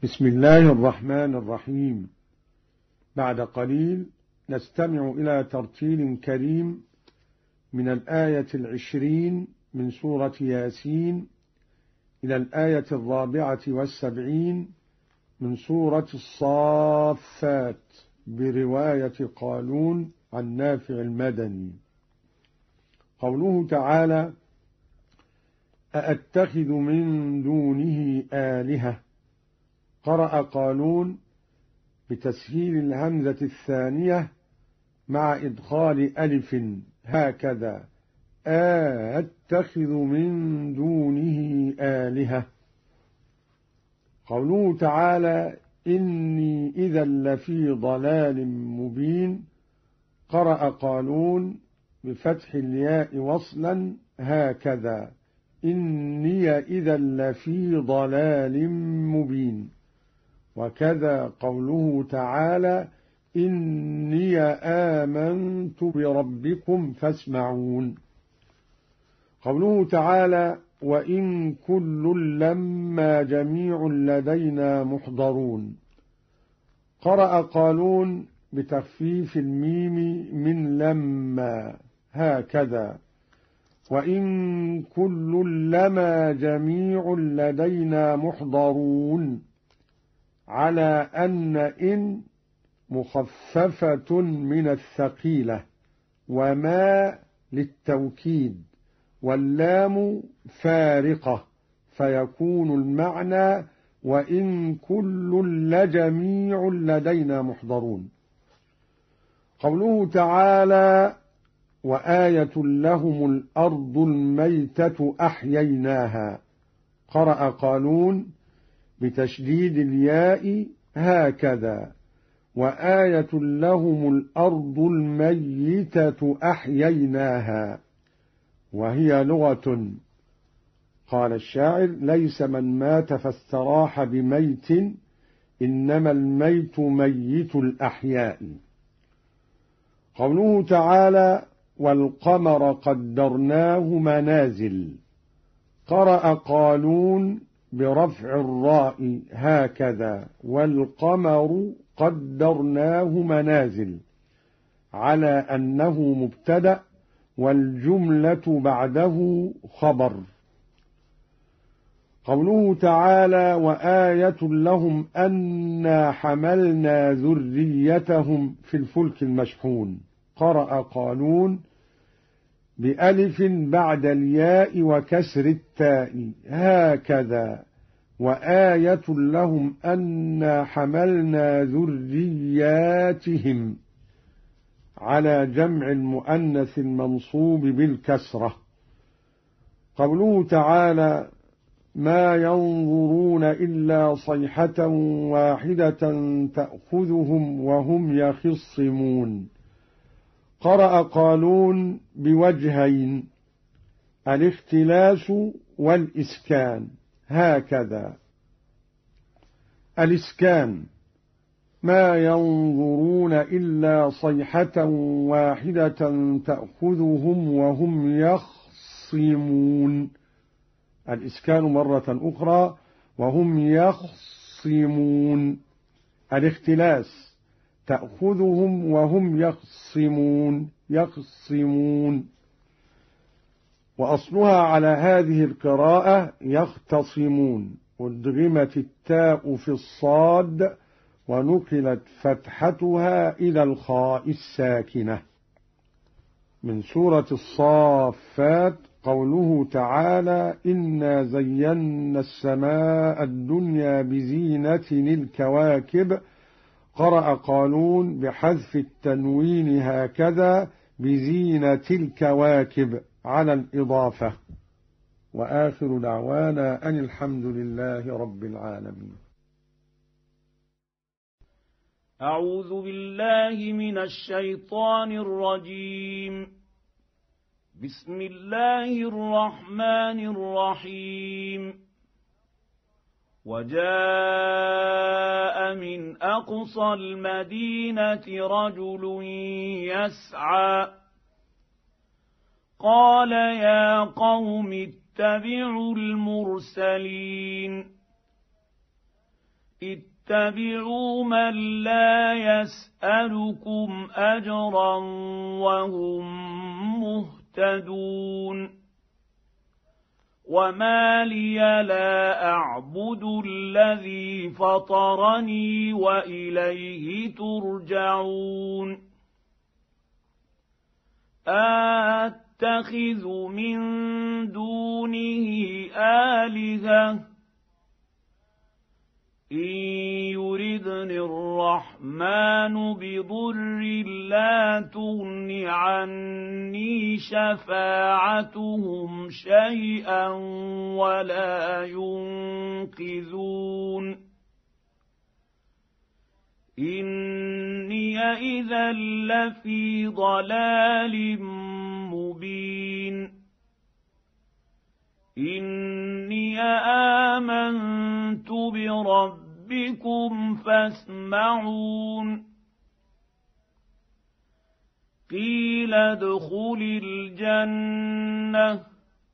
بسم الله الرحمن الرحيم. بعد قليل نستمع إلى ترتيل كريم من الآية 20 من سورة ياسين إلى الآية 74 من سورة الصافات برواية قالون عن نافع المدني. قوله تعالى: أأتخذ من دونه آلهة. قرأ قالون بتسهيل الهمزة الثانية مع إدخال ألف هكذا: أأتخذ من دونه آلهة. قوله تعالى: إني إذا لفي ضلال مبين. قرأ قالون بفتح الياء وصلا هكذا: إني إذا لفي ضلال مبين. وكذا قوله تعالى: إني آمنت بربكم فاسمعون. قوله تعالى: وإن كل لما جميع لدينا محضرون. قرأ قالون بتخفيف الميم من لما هكذا: وإن كل لما جميع لدينا محضرون، على أن إن مخففة من الثقيلة، وما للتوكيد، واللام فارقة، فيكون المعنى وإن كل لجميع لدينا محضرون. قوله تعالى: وآية لهم الأرض الميتة أحييناها. قرأ قالون بتشديد الياء هكذا: وآية لهم الأرض الميتة أحييناها، وهي لغة. قال الشاعر: ليس من مات فاستراح بميت، إنما الميت ميت الأحياء. قوله تعالى: والقمر قدرناه منازل. قرأ قالون برفع الراء هكذا: والقمر قدرناه منازل، على أنه مبتدأ والجملة بعده خبر. قوله تعالى: وآية لهم أنا حملنا ذريتهم في الفلك المشحون. قرأ قالون بألف بعد الياء وكسر التاء هكذا: وآية لهم أنا حملنا ذرياتهم، على جمع المؤنث المنصوب بالكسرة. قوله تعالى: ما ينظرون إلا صيحة واحدة تأخذهم وهم يخصمون. قرأ قالون بوجهين: الاختلاس والإسكان هكذا: الإسكان ما ينظرون إلا صيحة واحدة تأخذهم وهم يخصمون. الإسكان مرة أخرى: وهم يخصمون. الاختلاس تأخذهم وهم يخصمون. وأصلها على هذه القراءة يختصمون، أدغمت التاء في الصاد ونقلت فتحتها إلى الخاء الساكنة. من سورة الصافات قوله تعالى: إنا زينا السماء الدنيا بزينة الكواكب. قرأ قالون بحذف التنوين هكذا: بزينة الكواكب، على الإضافة. وآخر دعوانا أن الحمد لله رب العالمين. أعوذ بالله من الشيطان الرجيم. بسم الله الرحمن الرحيم. وجاء من أقصى المدينة رجل يسعى، قال يا قوم اتبعوا المرسلين. اتبعوا من لا يسألكم أجرا وهم مهتدون وما لي لا أعبد الذي فطرني وإليه ترجعون أتخذ من دونه آلهة إن يردني الرحمن بضر لا تغن عني شفاعتهم شيئا ولا ينقذون إني إذا لفي ضلال مبين إني آمنت بربكم فاسمعون قيل ادخل الجنة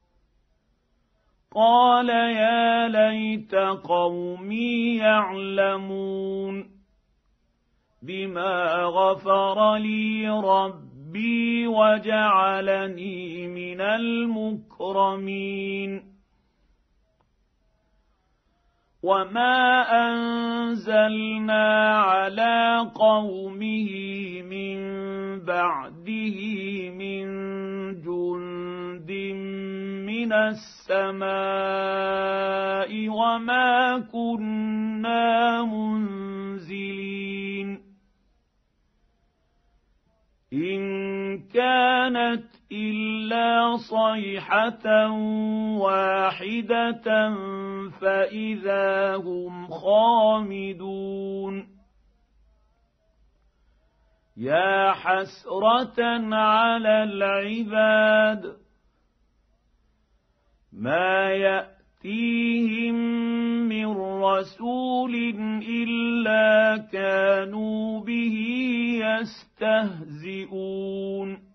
قال يا ليت قومي يعلمون بما غفر لي ربي وجعلني من المكرمين وما أنزلنا على قومه من بعده من جند من السماء وما كنا منزلين إن كانت إلا صيحة واحدة فإذا هم خامدون يا حسرة على العباد ما يأتيهم من رسول إلا كانوا به يستهزئون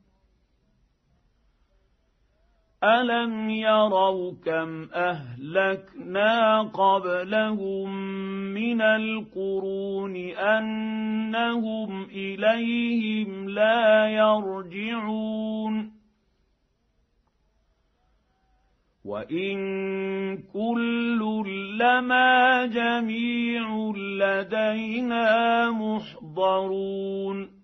ألم يروا كم أهلكنا قبلهم من القرون أنهم إليهم لا يرجعون وإن كل لما جميع لدينا محضرون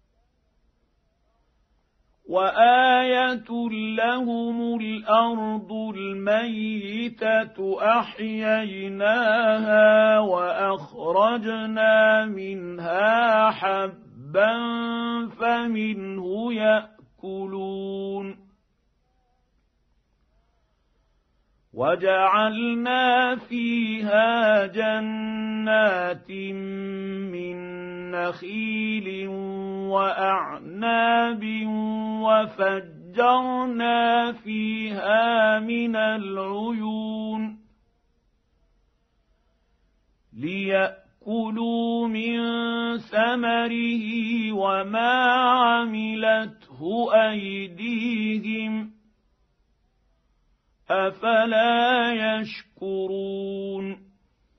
وآية لهم الأرض الميتة أحييناها وأخرجنا منها حبا فمنه يأكلون وجعلنا فيها جنات من نخيل وأعناب وفجرنا فيها من العيون ليأكلوا من ثمره وما عملته أيديهم أفلا يشكرون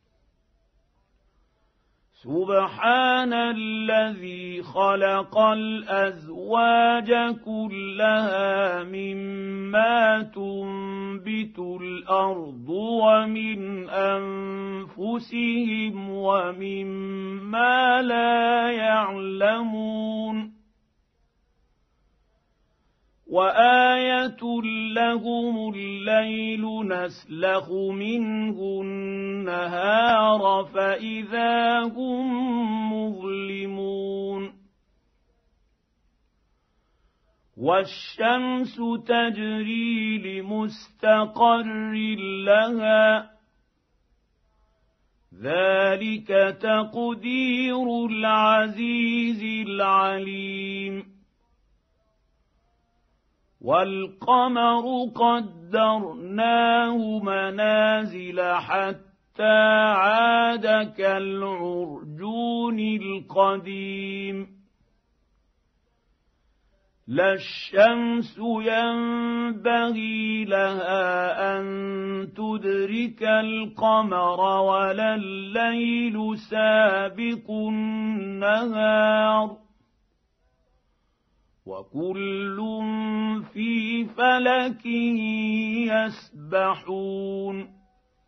سبحان الذي خلق الأزواج كلها مما تنبت الأرض ومن أنفسهم ومما لا يعلمون وآية لهم الليل نسلخ منه النهار فإذا هم مظلمون والشمس تجري لمستقر لها ذلك تقدير العزيز العليم والقمر قدرناه منازل حتى عاد كالعرجون القديم لا الشمس ينبغي لها أن تدرك القمر ولا الليل سابق النهار وكل في فلك يسبحون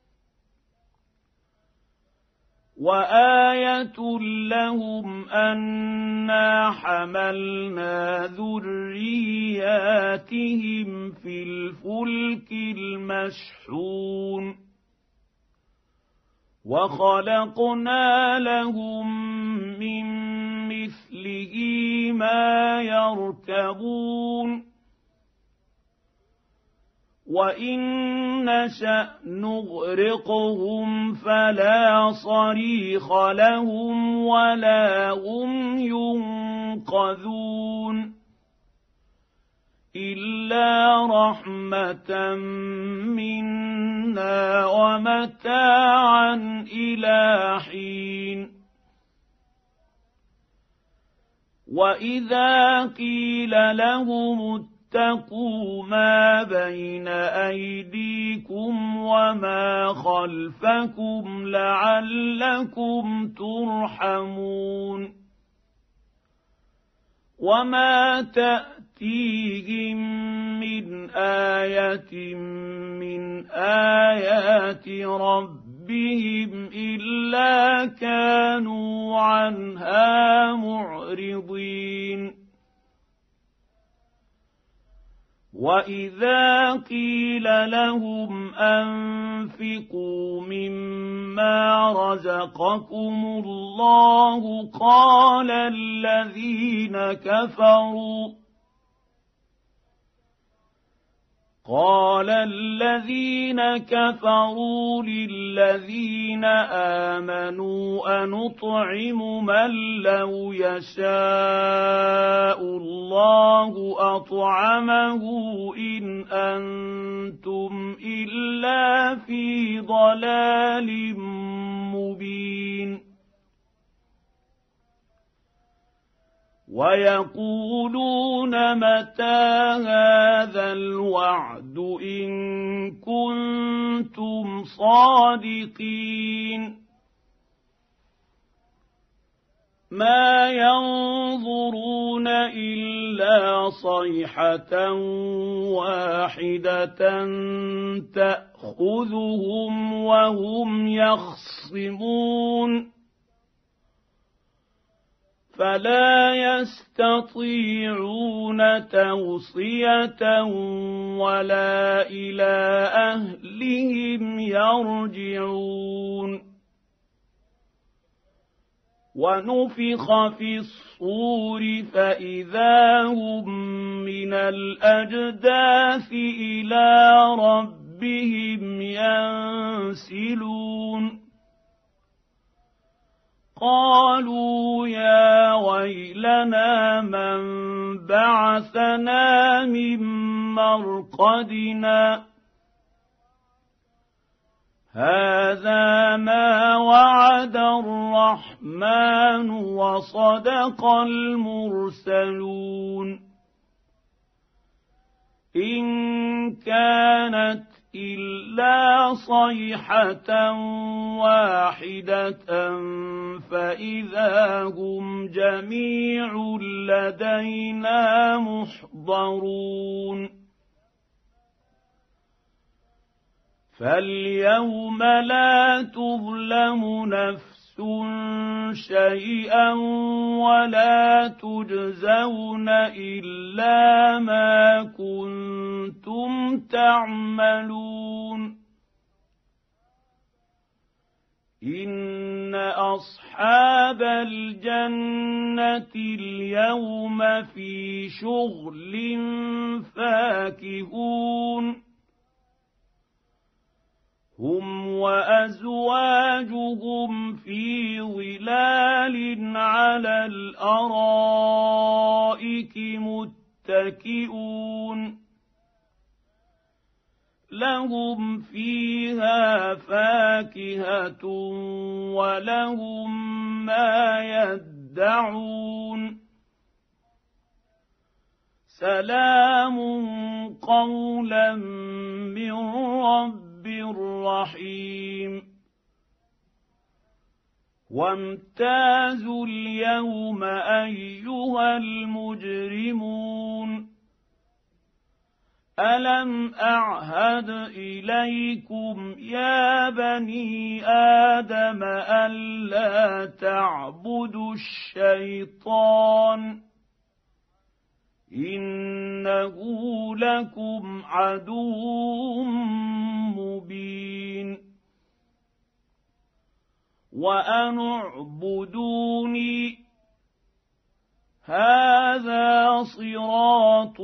وآية لهم أنا حملنا ذرياتهم في الفلك المشحون وخلقنا لهم من مثله ما يركبون وإن نشأ نغرقهم فلا صريخ لهم ولا هم ينقذون إلا رحمة منا ومتاعا إلى حين وإذا قيل لهم اتقوا ما بين أيديكم وما خلفكم لعلكم ترحمون وما تأتيهم من آية من آيات ربهم إلا كانوا عنها معرضين وإذا قيل لهم أنفقوا مما رزقكم الله قال الذين كفروا للذين آمنوا أنطعم من لو يشاء الله أطعمه إن أنتم إلا في ضلال مبين ويقولون متى هذا الوعد إن كنتم صادقين ما ينظرون إلا صيحة واحدة تأخذهم وهم يخصمون فلا يستطيعون توصية ولا إلى أهلهم يرجعون ونفخ في الصور فإذا هم من الأجداث إلى ربهم ينسلون قالوا يا ويلنا من بعثنا من مرقدنا هذا ما وعد الرحمن وصدق المرسلون إن كانت إلا صيحة واحدة فإذا هم جميع لدينا محضرون فاليوم لا تظلم نفس شيئا ولا تجزون إلا ما كنتم تعملون إن أصحاب الجنة اليوم في شغل فاكهون هم وأزواجهم في ظلال على الأرائك متكئون لهم فيها فاكهة ولهم ما يدعون سلام قولا من رب رحيم وامتازوا اليوم أيها المجرمون ألم أعهد إليكم يا بني آدم ألا تعبدوا الشيطان إنه لكم عدو مبين وأن اعبدوني هذا صراط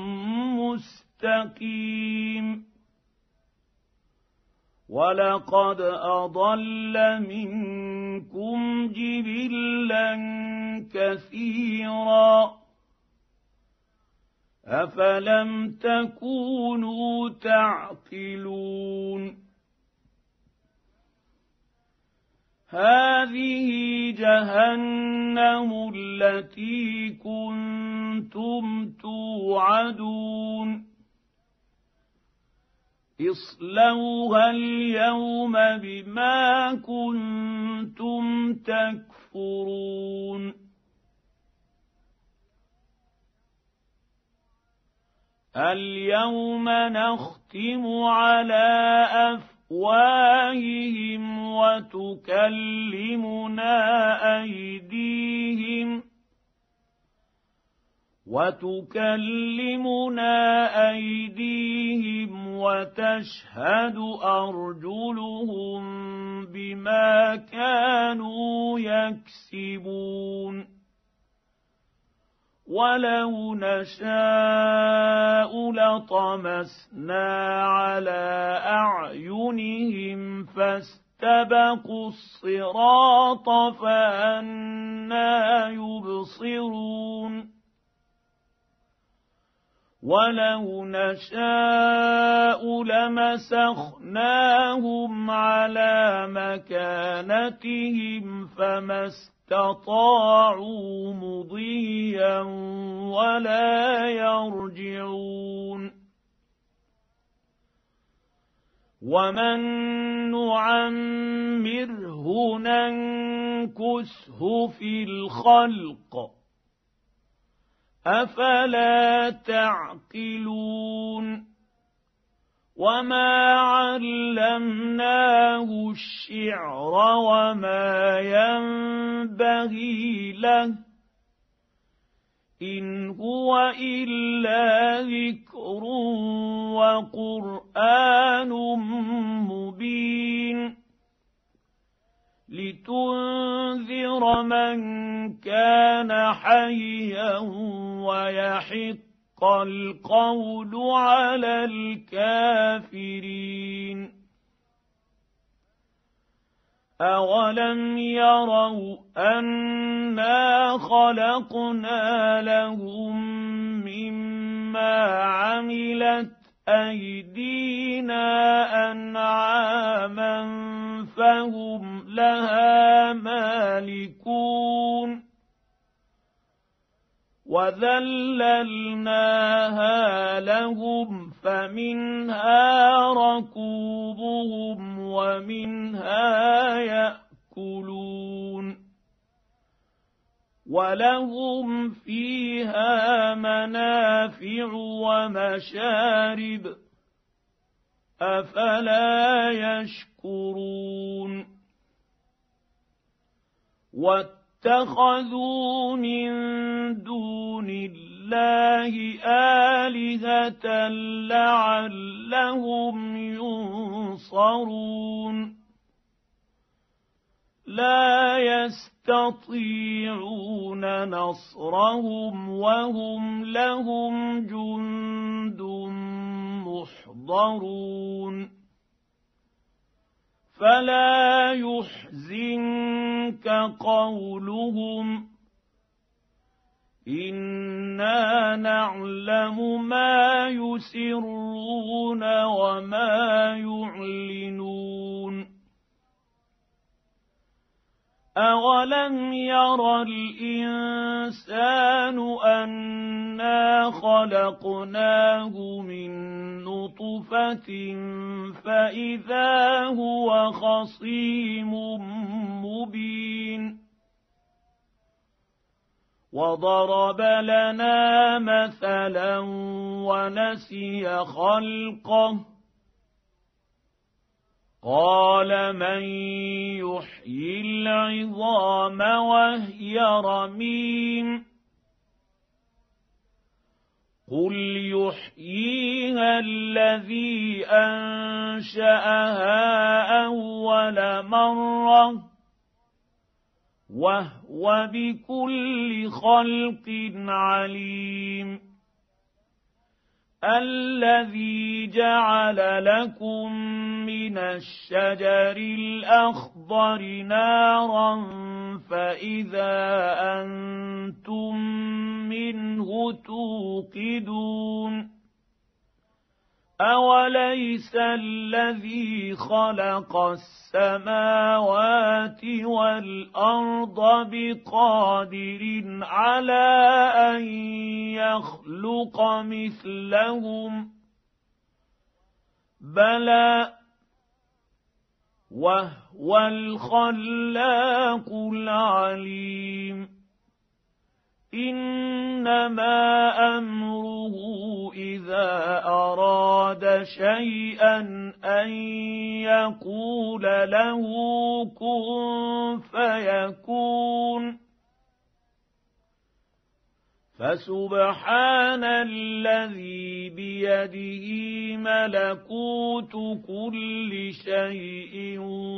مستقيم ولقد أضل منكم جبلا كثيرا أفلم تكونوا تعقلون هذه جهنم التي كنتم توعدون اصلوها اليوم بما كنتم تكفرون اليوم نختم على أفواههم وتكلمنا أيديهم وتشهد أرجلهم بما كانوا يكسبون ولو نشاء لطمسنا على أعينهم فاستبقوا الصراط فأنى يبصرون ولو نشاء لمسخناهم على مكانتهم فما استطاعوا مضيا ولا يرجعون ومن نعمره ننكسه في الخلق أفلا تعقلون وما علمناه الشعر وما ينبغي له إن هو إلا ذكر وقرآن مبين لتنذر من كان حيا ويحق القول على الكافرين أولم يروا أنا خلقنا لهم مما عملت أيدينا أنعاما فهم لها مالكون وذللناها لهم فمنها ركوبهم ومنها يأكلون ولهم فيها منافع ومشارب أفلا يشكرون واتخذوا من دون الله آلهة لعلهم ينصرون لا يستطيعون نصرهم وهم لهم جند محضرون فلا يحزنك قولهم إنا نعلم ما يسرون وما يعلنون أولم ير الإنسان أنا خلقناه من نطفة فإذا هو خصيم مبين وضرب لنا مثلا ونسي خلقه قال من يحيي العظام وهي رميم قل يحييها الذي أنشأها أول مرة وهو بكل خلق عليم الذي جعل لكم من الشجر الأخضر نارا فإذا أنتم منه توقدون أوليس الذي خلق السماوات والأرض بقادر على أن يخلق مثلهم بلى وهو الخلاق العليم إنما أمره إذا أراد شيئا أن يقول له كن فيكون فسبحان الذي بيده ملكوت كل شيء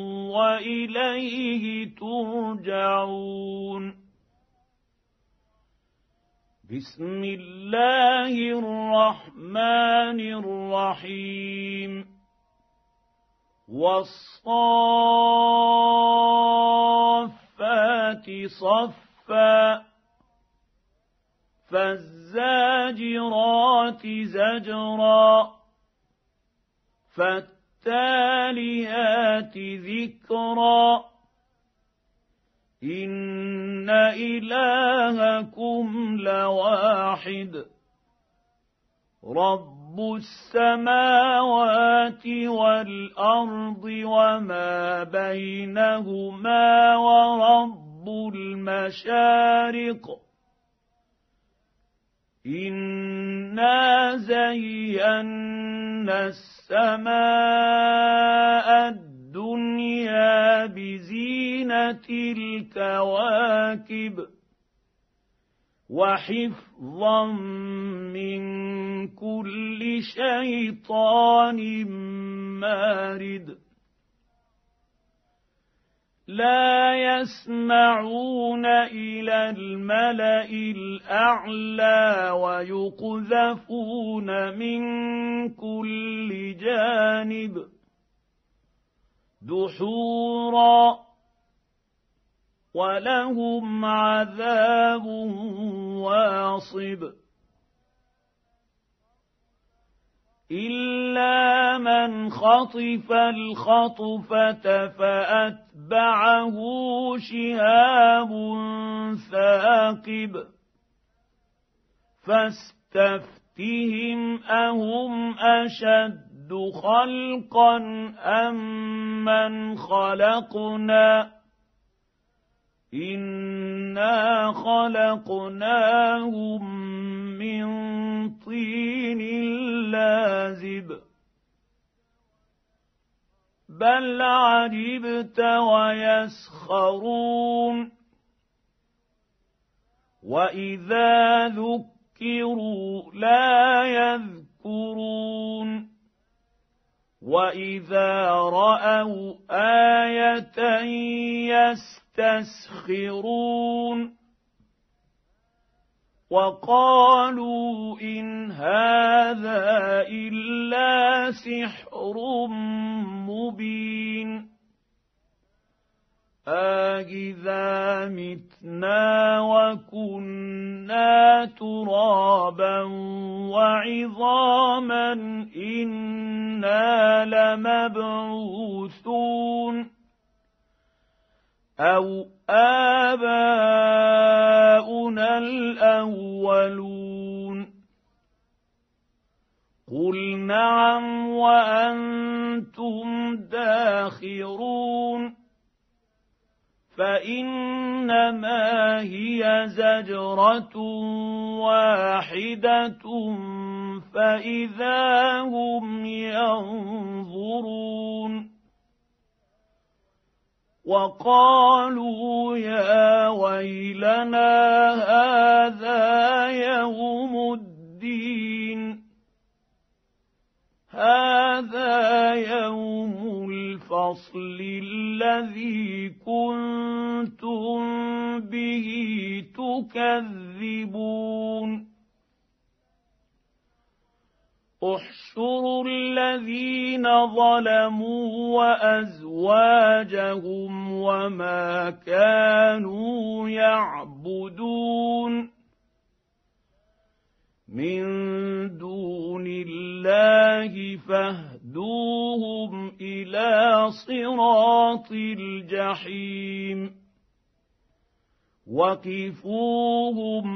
وإليه ترجعون بسم الله الرحمن الرحيم والصافات صفا فالزاجرات زجرا فالتاليات ذكرا إن إلهكم لواحد رب السماوات والأرض وما بينهما ورب المشارق إنا زينا السماء الدنيا بزينة الكواكب وحفظا من كل شيطان مارد لا يسمعون إلى الملأ الأعلى ويقذفون من كل جانب دحورا ولهم عذاب واصب إلا من خطف الخطفة فأتبعه شهاب ثاقب فاستفتهم أهم أشد خلقا أم من خلقنا إنا خلقناهم من طين لازب بل عجبت ويسخرون وإذا ذكروا لا يذكرون وإذا رأوا آية يستسخرون وقالوا إن هذا إلا سحر مبين أإذا متنا وكنا ترابا وعظاما إنا لمبعوثون أَوْ آبَاؤُنَا الْأَوَّلُونَ قُلْ نَعَمْ وَأَنْتُمْ دَاخِرُونَ فَإِنَّمَا هِيَ زَجْرَةٌ وَاحِدَةٌ فَإِذَا هُمْ يَنظُرُونَ وَقَالُوا يَا وَيْلَنَا هَٰذَا يَوْمُ الدِّينِ هَٰذَا يَوْمُ الْفَصْلِ الَّذِي كُنتُم بِهِ تُكَذِّبُونَ احْشُرُوا الَّذِينَ ظَلَمُوا وَأَزْوَاجَهُمْ وَمَا كَانُوا يَعْبُدُونَ مِن دُونِ اللَّهِ فاهْدُوهُمْ إِلَىٰ صِرَاطِ الْجَحِيمِ وَقِفُوهُمْ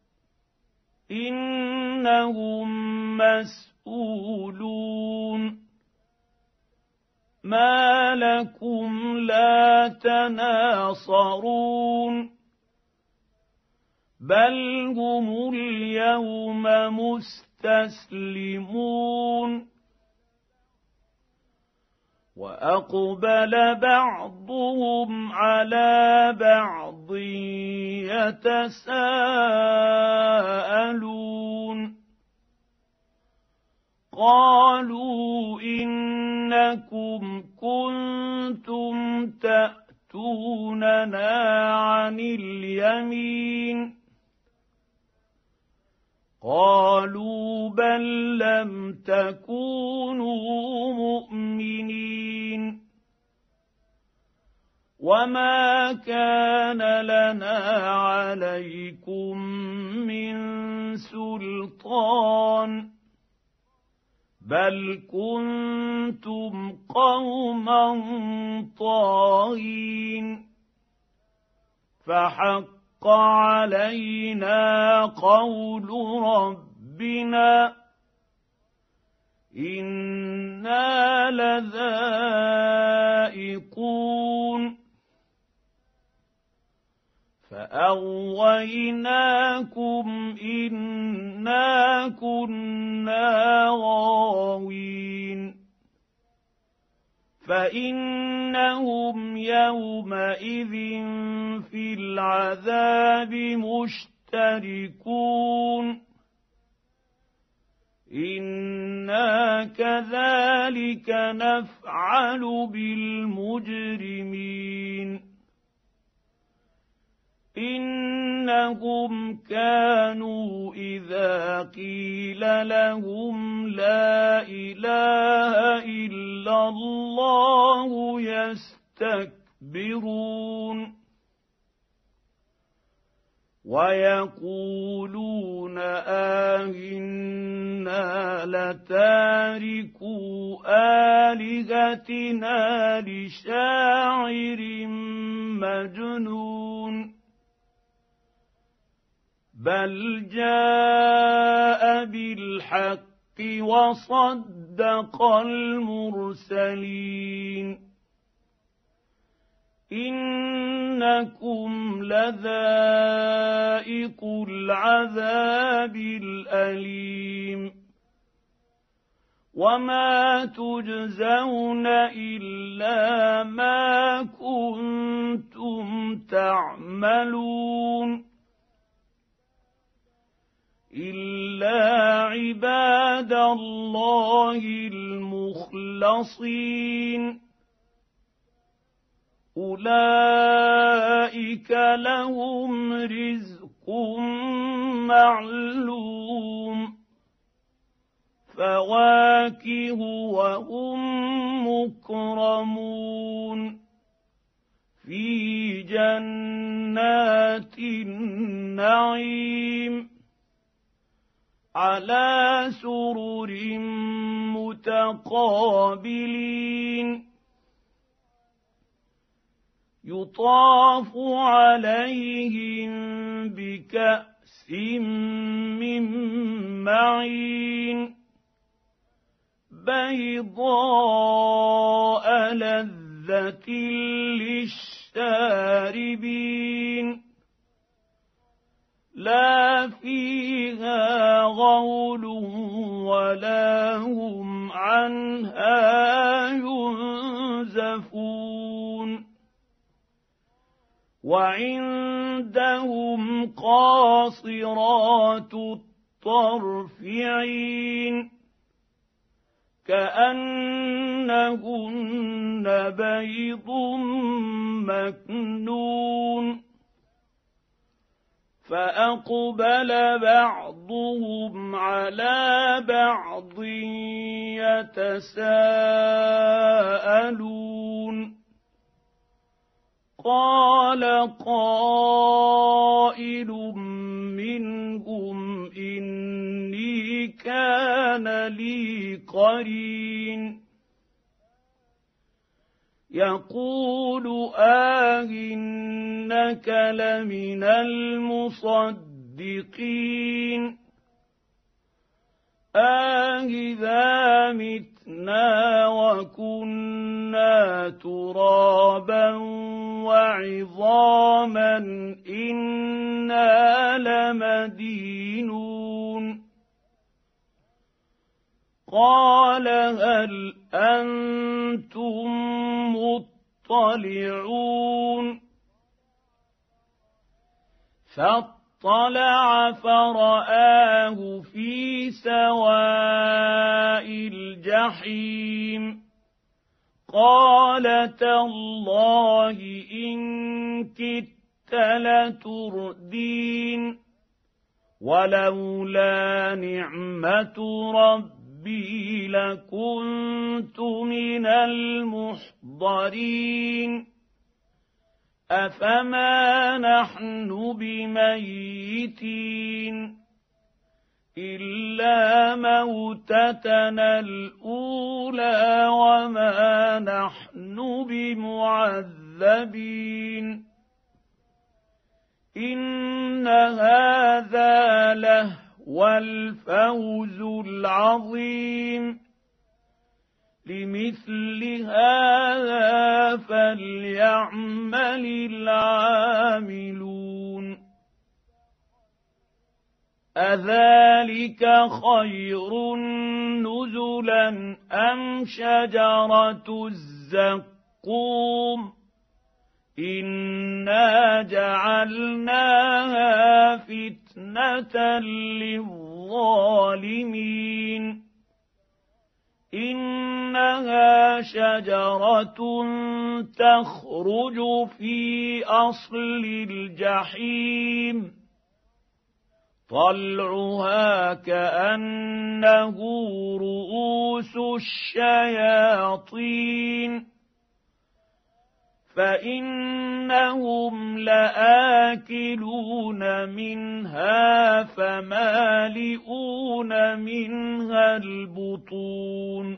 إِنَّهُم مَّسْئُولُونَ مَا لَكُمْ لَا تَنَاصَرُونَ بَلْ هُمُ الْيَوْمَ مُسْتَسْلِمُونَ وَأَقْبَلَ بَعْضُهُمْ عَلَىٰ بَعْضٍ يَتَسَاءَلُونَ قَالُوا إِنَّكُمْ كُنتُمْ تَأْتُونَنَا عَنِ الْيَمِينِ قَالُوا بَل لَّمْ تَكُونُوا مُؤْمِنِينَ وَمَا كَانَ لَنَا عَلَيْكُم مِّن سُلْطَانٍ بَلْ كُنتُمْ قَوْمًا طَاغِينَ فَحَقَّ عَلَيْنَا قَوْلُ رَبِّنَا إِنَّا لَذَائِقُونَ فَأَغْوَيْنَاكُمْ إِنَّا كُنَّا غَاوِينَ فَإِنَّهُمْ يَوْمَئِذٍ فِي الْعَذَابِ مُشْتَرِكُونَ إِنَّا كَذَٰلِكَ نَفْعَلُ بِالْمُجْرِمِينَ إِنَّهُمْ كَانُوا إِذَا قِيلَ لَهُمْ لَا إِلَٰهَ إِلَّا اللَّهُ يَسْتَكْبِرُونَ وَيَقُولُونَ أَإِنَّا لَتَارِكُو آلِهَتِنَا لِشَاعِرٍ مَّجْنُونٍ بَلْ جَاءَ بِالْحَقِّ وَصَدَّقَ الْمُرْسَلِينَ إِنَّكُمْ لَذَائِقُو الْعَذَابِ الْأَلِيمِ وَمَا تُجْزَوْنَ إِلَّا مَا كُنتُمْ تَعْمَلُونَ إِلَّا عِبَادَ اللَّهِ الْمُخْلَصِينَ أُولَٰئِكَ لَهُمْ رِزْقٌ مَّعْلُومٌ فَوَاكِهُ وَهُم مُّكْرَمُونَ فِي جَنَّاتِ النَّعِيمِ عَلَىٰ سُرُرٍ مُّتَقَابِلِينَ يطاف عليهم بكأس من معين بيضاء لذة للشاربين لا فيها غول ولا هم عنها ينزفون وعندهم قاصرات الطرف عين كأنهن بيض مكنون فأقبل بعضهم على بعض يتساءلون قال قائل منهم إني كان لي قرين يقول إنك لمن المصدقين إذا متنا وكنا ترابا وعظاما إنا لمدينون قال هل أنتم مطلعون فاطلع فرآه في سواء الجحيم قال تالله إن كدت لتردين ولولا نعمة ربي لكنت من المحضرين أفما نحن بميتين إلا موتتنا الأولى وما نحن بمعذبين إن هذا لهو الفوز العظيم لمثل هذا فليعمل العاملون أذلك خير نزلا أم شجرة الزقوم إنا جعلناها فتنة للظالمين إنها شجرة تخرج في أصل الجحيم طلعها كأنه رؤوس الشياطين فإنهم لآكلون منها فمالئون منها البطون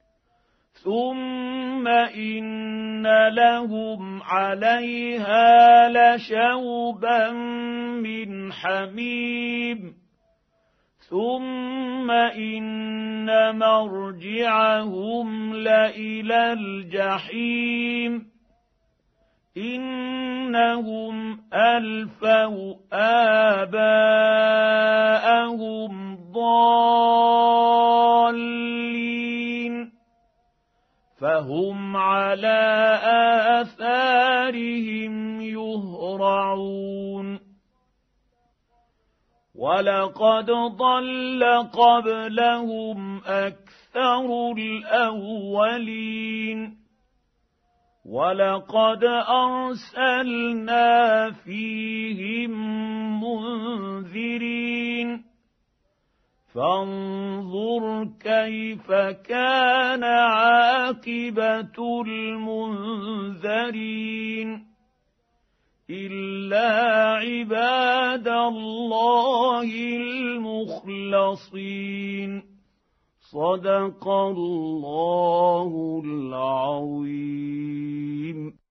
ثم إن لهم عليها لشوبا من حميم ثم إن مرجعهم لإلى الجحيم إنهم ألفوا آباءهم ضالين فهم على آثارهم يهرعون ولقد ضل قبلهم أكثر الأولين ولقد أرسلنا فيهم منذرين فانظر كيف كان عاقبة المنذرين إلا عباد الله المخلصين صدق الله العظيم.